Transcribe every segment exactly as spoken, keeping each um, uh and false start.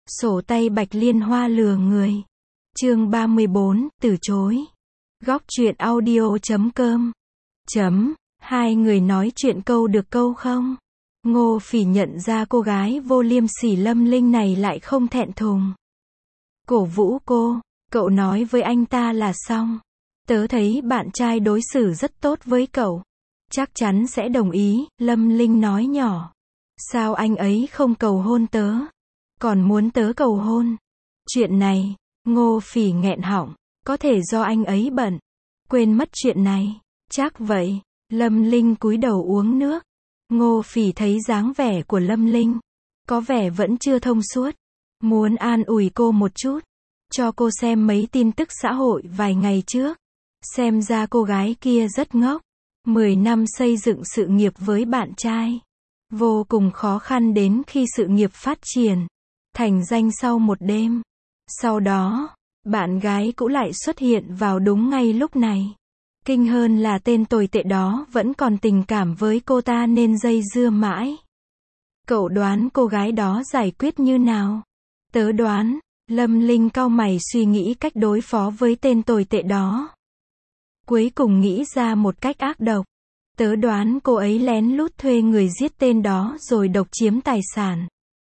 Sổ tay Bạch Liên Hoa lừa người. Chương ba mươi bốn, từ chối. Góc truyện audio chấm com. Chấm, hai người nói chuyện câu được câu không? Ngô Phỉ nhận ra cô gái vô liêm sỉ Lâm Linh này lại không thẹn thùng. Cổ vũ cô, cậu nói với anh ta là xong. Tớ thấy bạn trai đối xử rất tốt với cậu. Chắc chắn sẽ đồng ý, Lâm Linh nói nhỏ. Sao anh ấy không cầu hôn tớ? Còn muốn tớ cầu hôn? Chuyện này, Ngô Phỉ nghẹn họng, có thể do anh ấy bận. Quên mất chuyện này. Chắc vậy. Lâm Linh cúi đầu uống nước. Ngô Phỉ thấy dáng vẻ của Lâm Linh, có vẻ vẫn chưa thông suốt. Muốn an ủi cô một chút. Cho cô xem mấy tin tức xã hội vài ngày trước. Xem ra cô gái kia rất ngốc. Mười năm xây dựng sự nghiệp với bạn trai. Vô cùng khó khăn đến khi sự nghiệp phát triển. Thành danh sau một đêm. Sau đó, bạn gái cũ lại xuất hiện vào đúng ngay lúc này. Kinh hơn là tên tồi tệ đó vẫn còn tình cảm với cô ta nên dây dưa mãi. Cậu đoán cô gái đó giải quyết như nào? Tớ đoán, Lâm Linh cau mày suy nghĩ cách đối phó với tên tồi tệ đó. Cuối cùng nghĩ ra một cách ác độc. Tớ đoán cô ấy lén lút thuê người giết tên đó rồi độc chiếm tài sản.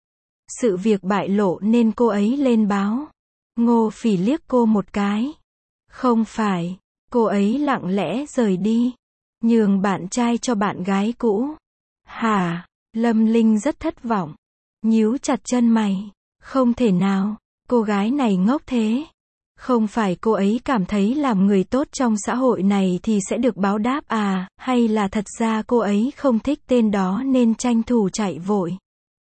Sự việc bại lộ nên cô ấy lên báo. Ngô Phỉ liếc cô một cái. Không phải, cô ấy lặng lẽ rời đi. Nhường bạn trai cho bạn gái cũ. Hả? Lâm Linh rất thất vọng. Nhíu chặt chân mày. Không thể nào, cô gái này ngốc thế. Không phải cô ấy cảm thấy làm người tốt trong xã hội này thì sẽ được báo đáp à, hay là thật ra cô ấy không thích tên đó nên tranh thủ chạy vội.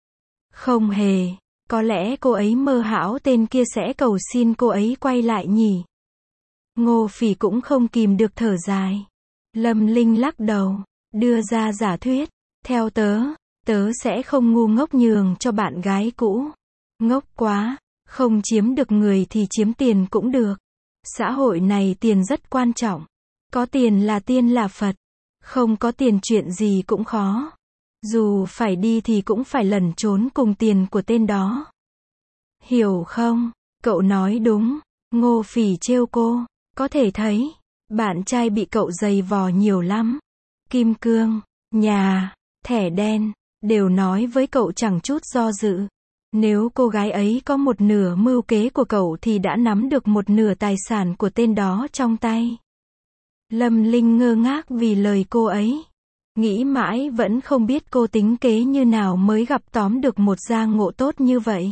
Không hề, có lẽ cô ấy mơ hão tên kia sẽ cầu xin cô ấy quay lại nhỉ. Ngô Phỉ cũng không kìm được thở dài. Lâm Linh lắc đầu, đưa ra giả thuyết. Theo tớ, tớ sẽ không ngu ngốc nhường cho bạn gái cũ. Ngốc quá, không chiếm được người thì chiếm tiền cũng được. Xã hội này tiền rất quan trọng. Có tiền là tiên là Phật. Không có tiền chuyện gì cũng khó. Dù phải đi thì cũng phải lẩn trốn cùng tiền của tên đó. Hiểu không? Cậu nói đúng. Ngô Phỉ trêu cô. Có thể thấy, bạn trai bị cậu giày vò nhiều lắm. Kim cương, nhà, thẻ đen, đều nói với cậu chẳng chút do dự. Nếu cô gái ấy có một nửa mưu kế của cậu thì đã nắm được một nửa tài sản của tên đó trong tay. Lâm Linh ngơ ngác vì lời cô ấy. Nghĩ mãi vẫn không biết cô tính kế như nào mới gặp tóm được một gia ngộ tốt như vậy.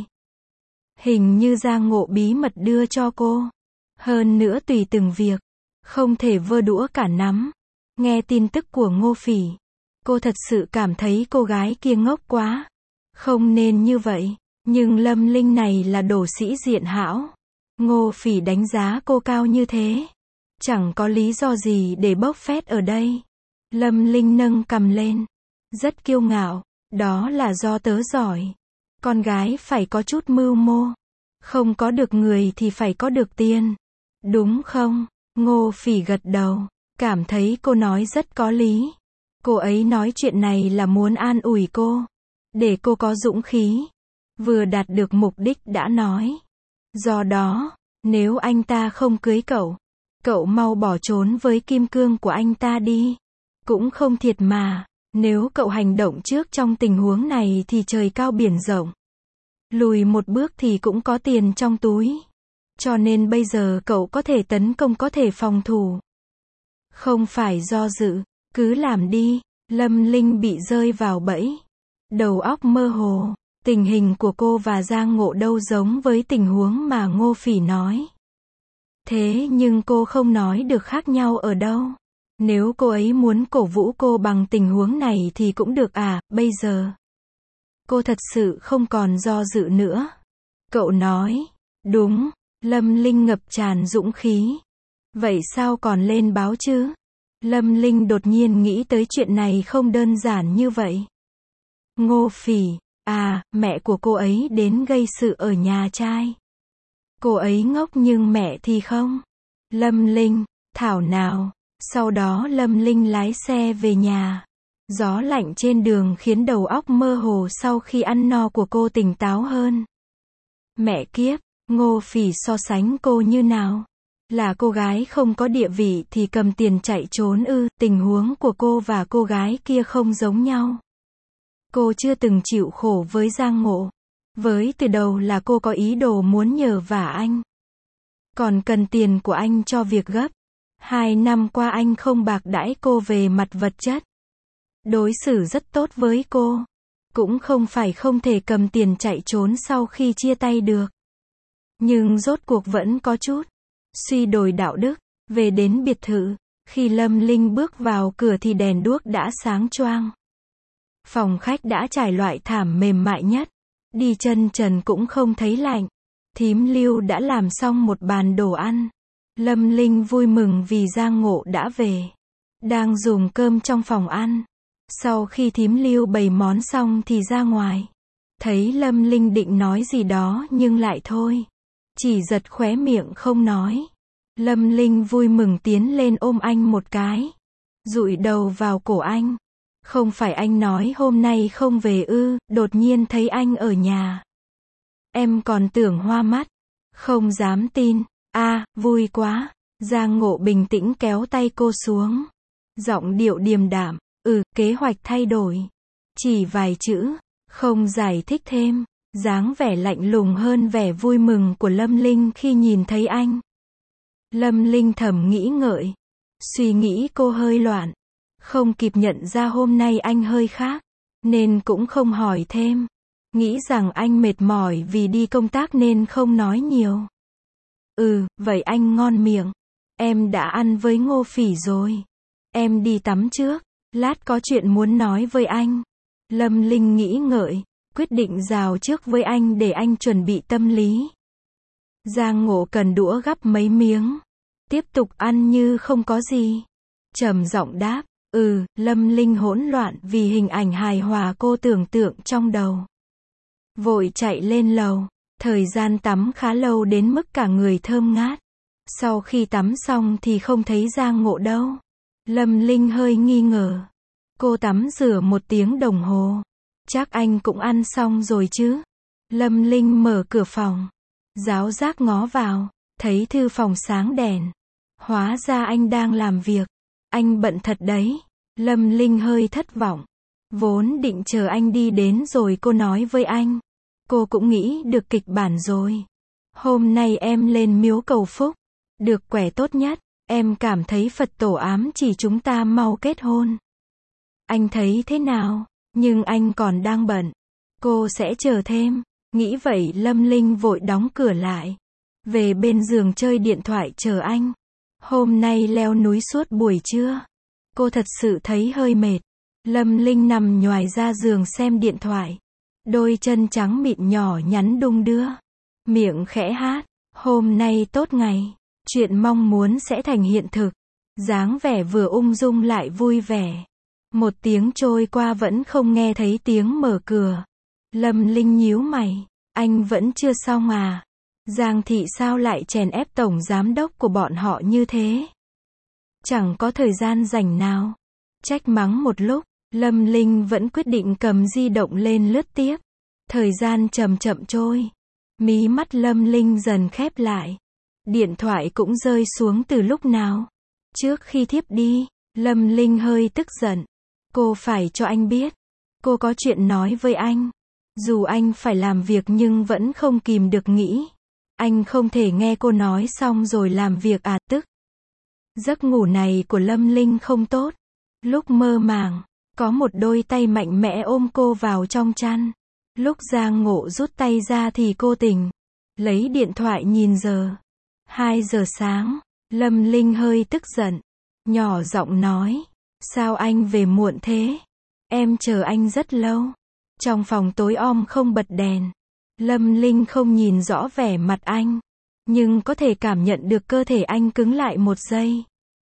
Hình như gia ngộ bí mật đưa cho cô. Hơn nữa tùy từng việc. Không thể vơ đũa cả nắm. Nghe tin tức của Ngô Phỉ. Cô thật sự cảm thấy cô gái kia ngốc quá. Không nên như vậy. Nhưng Lâm Linh này là đồ sĩ diện hão. Ngô Phỉ đánh giá cô cao như thế. Chẳng có lý do gì để bốc phét ở đây. Lâm Linh nâng cằm lên. Rất kiêu ngạo. Đó là do tớ giỏi. Con gái phải có chút mưu mô. Không có được người thì phải có được tiền. Đúng không? Ngô Phỉ gật đầu. Cảm thấy cô nói rất có lý. Cô ấy nói chuyện này là muốn an ủi cô. Để cô có dũng khí. Vừa đạt được mục đích đã nói. Do đó, nếu anh ta không cưới cậu, cậu mau bỏ trốn với kim cương của anh ta đi. Cũng không thiệt mà. Nếu cậu hành động trước trong tình huống này thì trời cao biển rộng. Lùi một bước thì cũng có tiền trong túi. Cho nên bây giờ cậu có thể tấn công có thể phòng thủ. Không phải do dự, cứ làm đi. Lâm Linh bị rơi vào bẫy. Đầu óc mơ hồ. Tình hình của cô và Giang Ngộ đâu giống với tình huống mà Ngô Phỉ nói. Thế nhưng cô không nói được khác nhau ở đâu. Nếu cô ấy muốn cổ vũ cô bằng tình huống này thì cũng được à, bây giờ. Cô thật sự không còn do dự nữa. Cậu nói, đúng, Lâm Linh ngập tràn dũng khí. Vậy sao còn lên báo chứ? Lâm Linh đột nhiên nghĩ tới chuyện này không đơn giản như vậy. Ngô Phỉ, à, mẹ của cô ấy đến gây sự ở nhà trai. Cô ấy ngốc nhưng mẹ thì không. Lâm Linh, thảo nào. Sau đó Lâm Linh lái xe về nhà. Gió lạnh trên đường khiến đầu óc mơ hồ sau khi ăn no của cô tỉnh táo hơn. Mẹ kiếp, Ngô Phỉ so sánh cô như nào? Là cô gái không có địa vị thì cầm tiền chạy trốn ư? Tình huống của cô và cô gái kia không giống nhau. Cô chưa từng chịu khổ với Giang Ngộ. Với từ đầu là cô có ý đồ muốn nhờ vả anh. Còn cần tiền của anh cho việc gấp. Hai năm qua anh không bạc đãi cô về mặt vật chất. Đối xử rất tốt với cô. Cũng không phải không thể cầm tiền chạy trốn sau khi chia tay được. Nhưng rốt cuộc vẫn có chút suy đồi đạo đức. Về đến biệt thự, khi Lâm Linh bước vào cửa thì đèn đuốc đã sáng choang. Phòng khách đã trải loại thảm mềm mại nhất. Đi chân trần cũng không thấy lạnh. Thím Lưu đã làm xong một bàn đồ ăn. Lâm Linh vui mừng vì Giang Ngộ đã về. Đang dùng cơm trong phòng ăn. Sau khi thím Lưu bày món xong thì ra ngoài. Thấy Lâm Linh định nói gì đó nhưng lại thôi. Chỉ giật khóe miệng không nói. Lâm Linh vui mừng tiến lên ôm anh một cái. Dụi đầu vào cổ anh. Không phải anh nói hôm nay không về ư? Đột nhiên thấy anh ở nhà. Em còn tưởng hoa mắt. Không dám tin. A, vui quá. Giang Ngộ bình tĩnh kéo tay cô xuống. Giọng điệu điềm đạm. Ừ, kế hoạch thay đổi. Chỉ vài chữ. Không giải thích thêm. Dáng vẻ lạnh lùng hơn vẻ vui mừng của Lâm Linh khi nhìn thấy anh. Lâm Linh thầm nghĩ ngợi. Suy nghĩ cô hơi loạn. Không kịp nhận ra hôm nay anh hơi khác. Nên cũng không hỏi thêm. Nghĩ rằng anh mệt mỏi vì đi công tác nên không nói nhiều. Ừ, vậy anh ngon miệng. Em đã ăn với Ngô Phỉ rồi. Em đi tắm trước. Lát có chuyện muốn nói với anh. Lâm Linh nghĩ ngợi. Quyết định rào trước với anh để anh chuẩn bị tâm lý. Giang Ngộ cần đũa gắp mấy miếng. Tiếp tục ăn như không có gì. Trầm giọng đáp. Ừ, Lâm Linh hỗn loạn vì hình ảnh hài hòa cô tưởng tượng trong đầu. Vội chạy lên lầu. Thời gian tắm khá lâu đến mức cả người thơm ngát. Sau khi tắm xong thì không thấy Giang Ngộ đâu. Lâm Linh hơi nghi ngờ. Cô tắm rửa một tiếng đồng hồ. Chắc anh cũng ăn xong rồi chứ. Lâm Linh mở cửa phòng. Giáo giác ngó vào. Thấy thư phòng sáng đèn. Hóa ra anh đang làm việc. Anh bận thật đấy. Lâm Linh hơi thất vọng. Vốn định chờ anh đi đến rồi cô nói với anh. Cô cũng nghĩ được kịch bản rồi. Hôm nay em lên miếu cầu phúc. Được quẻ tốt nhất. Em cảm thấy Phật tổ ám chỉ chúng ta mau kết hôn. Anh thấy thế nào? Nhưng anh còn đang bận. Cô sẽ chờ thêm. Nghĩ vậy Lâm Linh vội đóng cửa lại. Về bên giường chơi điện thoại chờ anh. Hôm nay leo núi suốt buổi trưa. Cô thật sự thấy hơi mệt. Lâm Linh nằm nhoài ra giường xem điện thoại. Đôi chân trắng mịn nhỏ nhắn đung đưa. Miệng khẽ hát. Hôm nay tốt ngày. Chuyện mong muốn sẽ thành hiện thực. Dáng vẻ vừa ung dung lại vui vẻ. Một tiếng trôi qua vẫn không nghe thấy tiếng mở cửa. Lâm Linh nhíu mày. Anh vẫn chưa xong à? Giang thị sao lại chèn ép tổng giám đốc của bọn họ như thế? Chẳng có thời gian rảnh nào. Trách mắng một lúc, Lâm Linh vẫn quyết định cầm di động lên lướt tiếp. Thời gian chậm chậm trôi. Mí mắt Lâm Linh dần khép lại. Điện thoại cũng rơi xuống từ lúc nào. Trước khi thiếp đi, Lâm Linh hơi tức giận. Cô phải cho anh biết. Cô có chuyện nói với anh. Dù anh phải làm việc nhưng vẫn không kìm được nghĩ. Anh không thể nghe cô nói xong rồi làm việc à tức. Giấc ngủ này của Lâm Linh không tốt. Lúc mơ màng, có một đôi tay mạnh mẽ ôm cô vào trong chăn. Lúc Giang Ngộ rút tay ra thì cô tỉnh. Lấy điện thoại nhìn giờ. hai giờ sáng. Lâm Linh hơi tức giận. Nhỏ giọng nói. Sao anh về muộn thế? Em chờ anh rất lâu. Trong phòng tối om không bật đèn. Lâm Linh không nhìn rõ vẻ mặt anh. Nhưng có thể cảm nhận được cơ thể anh cứng lại một giây.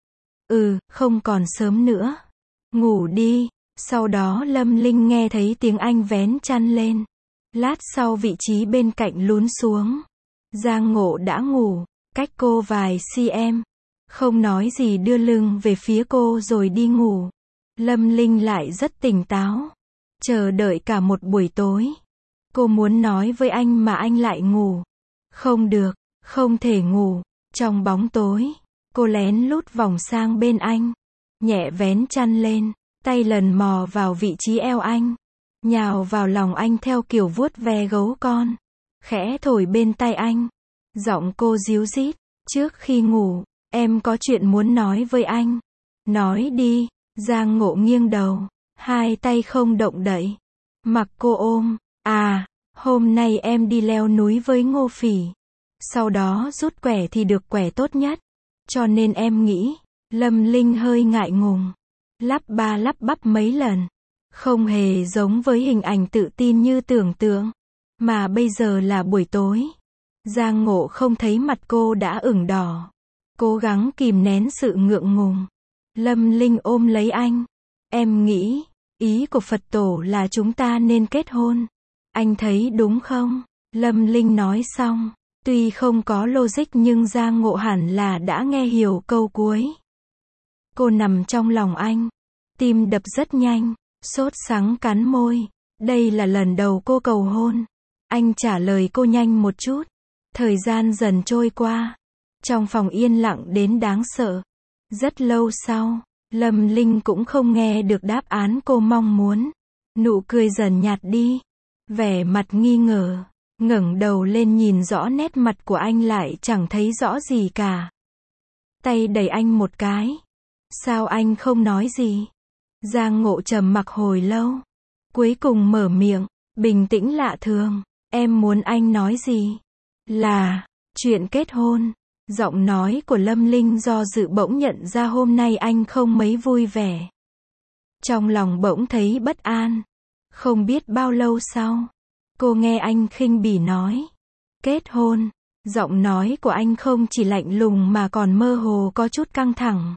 Ừ, không còn sớm nữa. Ngủ đi. Sau đó Lâm Linh nghe thấy tiếng anh vén chăn lên. Lát sau vị trí bên cạnh lún xuống. Giang Ngộ đã ngủ, cách cô vài cm. Không nói gì đưa lưng về phía cô rồi đi ngủ. Lâm Linh lại rất tỉnh táo. Chờ đợi cả một buổi tối. Cô muốn nói với anh mà anh lại ngủ. Không được, không thể ngủ. Trong bóng tối, cô lén lút vòng sang bên anh, nhẹ vén chăn lên, tay lần mò vào vị trí eo anh, nhào vào lòng anh theo kiểu vuốt ve gấu con, khẽ thổi bên tai anh. Giọng cô ríu rít, trước khi ngủ, em có chuyện muốn nói với anh. Nói đi. Giang Ngộ nghiêng đầu, hai tay không động đậy, mặc cô ôm. À, hôm nay em đi leo núi với Ngô Phỉ. Sau đó rút quẻ thì được quẻ tốt nhất. Cho nên em nghĩ. Lâm Linh hơi ngại ngùng, lắp ba lắp bắp mấy lần. Không hề giống với hình ảnh tự tin như tưởng tượng. Mà bây giờ là buổi tối. Giang Ngộ không thấy mặt cô đã ửng đỏ. Cố gắng kìm nén sự ngượng ngùng. Lâm Linh ôm lấy anh. Em nghĩ, ý của Phật tổ là chúng ta nên kết hôn. Anh thấy đúng không? Lâm Linh nói xong. Tuy không có logic nhưng Giang Ngộ hẳn là đã nghe hiểu câu cuối. Cô nằm trong lòng anh. Tim đập rất nhanh. Sốt sắng cắn môi. Đây là lần đầu cô cầu hôn. Anh trả lời cô nhanh một chút. Thời gian dần trôi qua. Trong phòng yên lặng đến đáng sợ. Rất lâu sau, Lâm Linh cũng không nghe được đáp án cô mong muốn. Nụ cười dần nhạt đi. Vẻ mặt nghi ngờ. Ngẩng đầu lên nhìn rõ nét mặt của anh lại chẳng thấy rõ gì cả. Tay đẩy anh một cái. Sao anh không nói gì? Giang Ngộ trầm mặc hồi lâu. Cuối cùng mở miệng, bình tĩnh lạ thường. Em muốn anh nói gì? Là, chuyện kết hôn. Giọng nói của Lâm Linh do dự bỗng nhận ra hôm nay anh không mấy vui vẻ. Trong lòng bỗng thấy bất an. Không biết bao lâu sau, cô nghe anh khinh bỉ nói. Kết hôn. Giọng nói của anh không chỉ lạnh lùng mà còn mơ hồ có chút căng thẳng.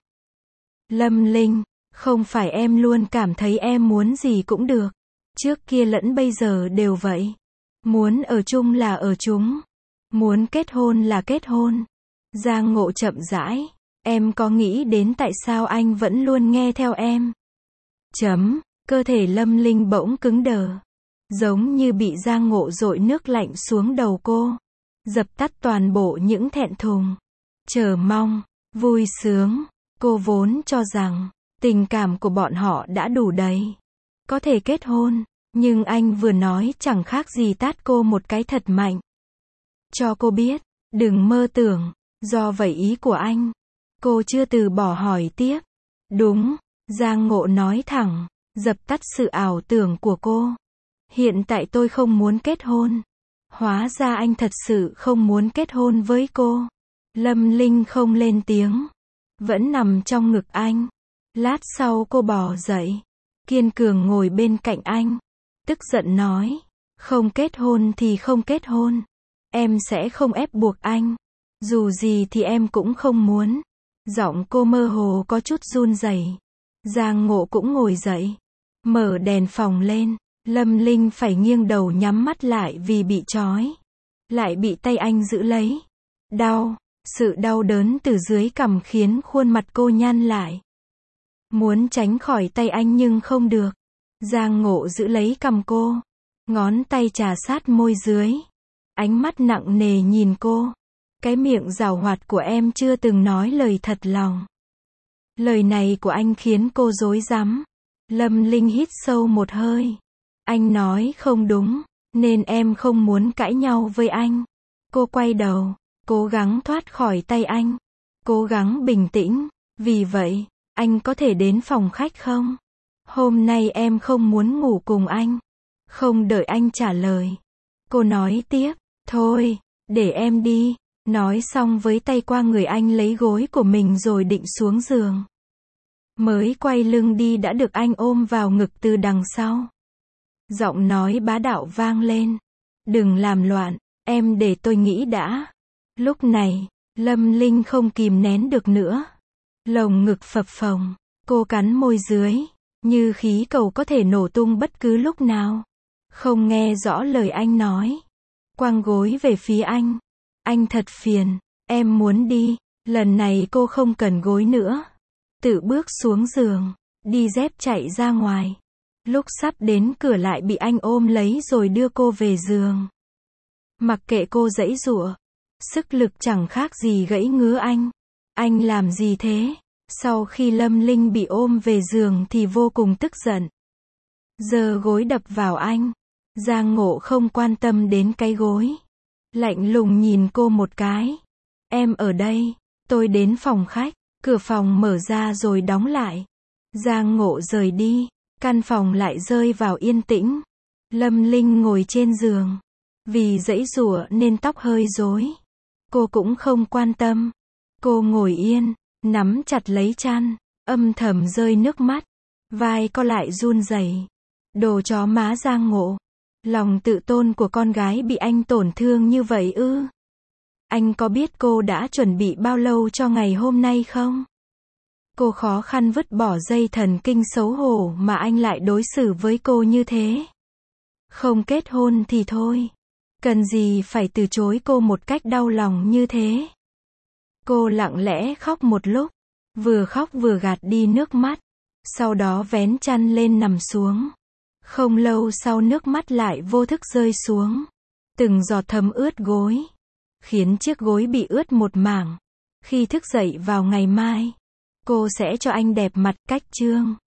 Lâm Linh, không phải em luôn cảm thấy em muốn gì cũng được. Trước kia lẫn bây giờ đều vậy. Muốn ở chung là ở chung. Muốn kết hôn là kết hôn. Giang Ngộ chậm rãi. Em có nghĩ đến tại sao anh vẫn luôn nghe theo em? Chấm. Cơ thể Lâm Linh bỗng cứng đờ. Giống như bị Giang Ngộ dội nước lạnh xuống đầu cô. Dập tắt toàn bộ những thẹn thùng, chờ mong, vui sướng. Cô vốn cho rằng tình cảm của bọn họ đã đủ đầy, có thể kết hôn. Nhưng anh vừa nói chẳng khác gì tát cô một cái thật mạnh. Cho cô biết, đừng mơ tưởng. Do vậy ý của anh. Cô chưa từ bỏ hỏi tiếp. Đúng, Giang Ngộ nói thẳng, dập tắt sự ảo tưởng của cô. Hiện tại tôi không muốn kết hôn. Hóa ra anh thật sự không muốn kết hôn với cô. Lâm Linh không lên tiếng, vẫn nằm trong ngực anh. Lát sau cô bò dậy, kiên cường ngồi bên cạnh anh. Tức giận nói, không kết hôn thì không kết hôn. Em sẽ không ép buộc anh. Dù gì thì em cũng không muốn. Giọng cô mơ hồ có chút run rẩy. Giang Ngộ cũng ngồi dậy, mở đèn phòng lên. Lâm Linh phải nghiêng đầu nhắm mắt lại vì bị trói. Lại bị tay anh giữ lấy. Đau. Sự đau đớn từ dưới cằm khiến khuôn mặt cô nhăn lại. Muốn tránh khỏi tay anh nhưng không được. Giang Ngộ giữ lấy cằm cô. Ngón tay trà sát môi dưới. Ánh mắt nặng nề nhìn cô. Cái miệng giảo hoạt của em chưa từng nói lời thật lòng. Lời này của anh khiến cô rối rắm. Lâm Linh hít sâu một hơi. Anh nói không đúng, nên em không muốn cãi nhau với anh. Cô quay đầu, cố gắng thoát khỏi tay anh. Cố gắng bình tĩnh. Vì vậy, anh có thể đến phòng khách không? Hôm nay em không muốn ngủ cùng anh. Không đợi anh trả lời, cô nói tiếp. Thôi, để em đi. Nói xong với tay qua người anh lấy gối của mình rồi định xuống giường. Mới quay lưng đi đã được anh ôm vào ngực từ đằng sau. Giọng nói bá đạo vang lên. Đừng làm loạn, em để tôi nghĩ đã. Lúc này, Lâm Linh không kìm nén được nữa. Lồng ngực phập phồng, cô cắn môi dưới, như khí cầu có thể nổ tung bất cứ lúc nào. Không nghe rõ lời anh nói. Quăng gối về phía anh. Anh thật phiền, em muốn đi. Lần này cô không cần gối nữa. Tự bước xuống giường, đi dép chạy ra ngoài. Lúc sắp đến cửa lại bị anh ôm lấy rồi đưa cô về giường. Mặc kệ cô giãy giụa, sức lực chẳng khác gì gãy ngứa anh. Anh làm gì thế? Sau khi Lâm Linh bị ôm về giường thì vô cùng tức giận. Giơ gối đập vào anh. Giang Ngộ không quan tâm đến cái gối. Lạnh lùng nhìn cô một cái. Em ở đây. Tôi đến phòng khách. Cửa phòng mở ra rồi đóng lại. Giang Ngộ rời đi. Căn phòng lại rơi vào yên tĩnh. Lâm Linh ngồi trên giường. Vì giãy giụa nên tóc hơi rối. Cô cũng không quan tâm. Cô ngồi yên, nắm chặt lấy chăn, âm thầm rơi nước mắt. Vai co lại run rẩy. Đồ chó má Giang Ngộ. Lòng tự tôn của con gái bị anh tổn thương như vậy ư? Anh có biết cô đã chuẩn bị bao lâu cho ngày hôm nay không? Cô khó khăn vứt bỏ dây thần kinh xấu hổ mà anh lại đối xử với cô như thế. Không kết hôn thì thôi. Cần gì phải từ chối cô một cách đau lòng như thế? Cô lặng lẽ khóc một lúc. Vừa khóc vừa gạt đi nước mắt. Sau đó vén chăn lên nằm xuống. Không lâu sau nước mắt lại vô thức rơi xuống. Từng giọt thấm ướt gối. Khiến chiếc gối bị ướt một mảng. Khi thức dậy vào ngày mai, cô sẽ cho anh đẹp mặt cách chương.